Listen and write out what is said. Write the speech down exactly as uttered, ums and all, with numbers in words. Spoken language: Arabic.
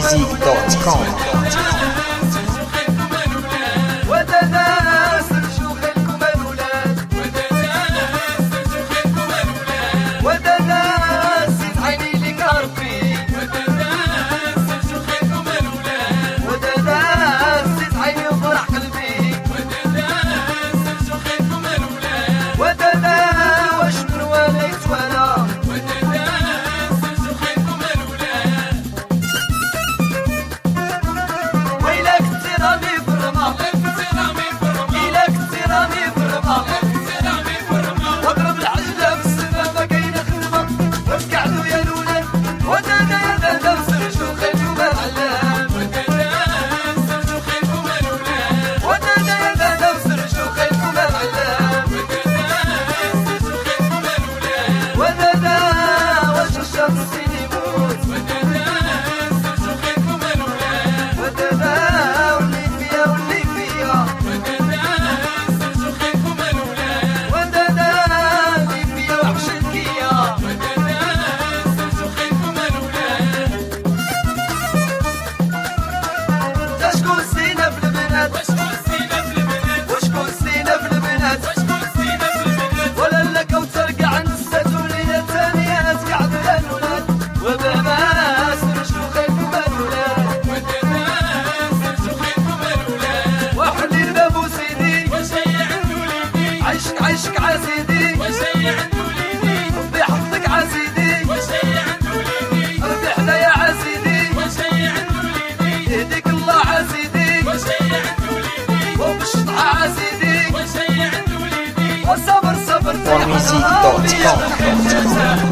music دوت كوم. عيشك عسيدي وشي عند وليدي، ربي يحفظك عسيدي وشي عند وليدي، ربي حدايا عسيدي وشي عند وليدي، يهديك الله عسيدي وشي عند وليدي، وبالشطحة عسيدي وشي عند وليدي، وصبر صبر music دوت كوم.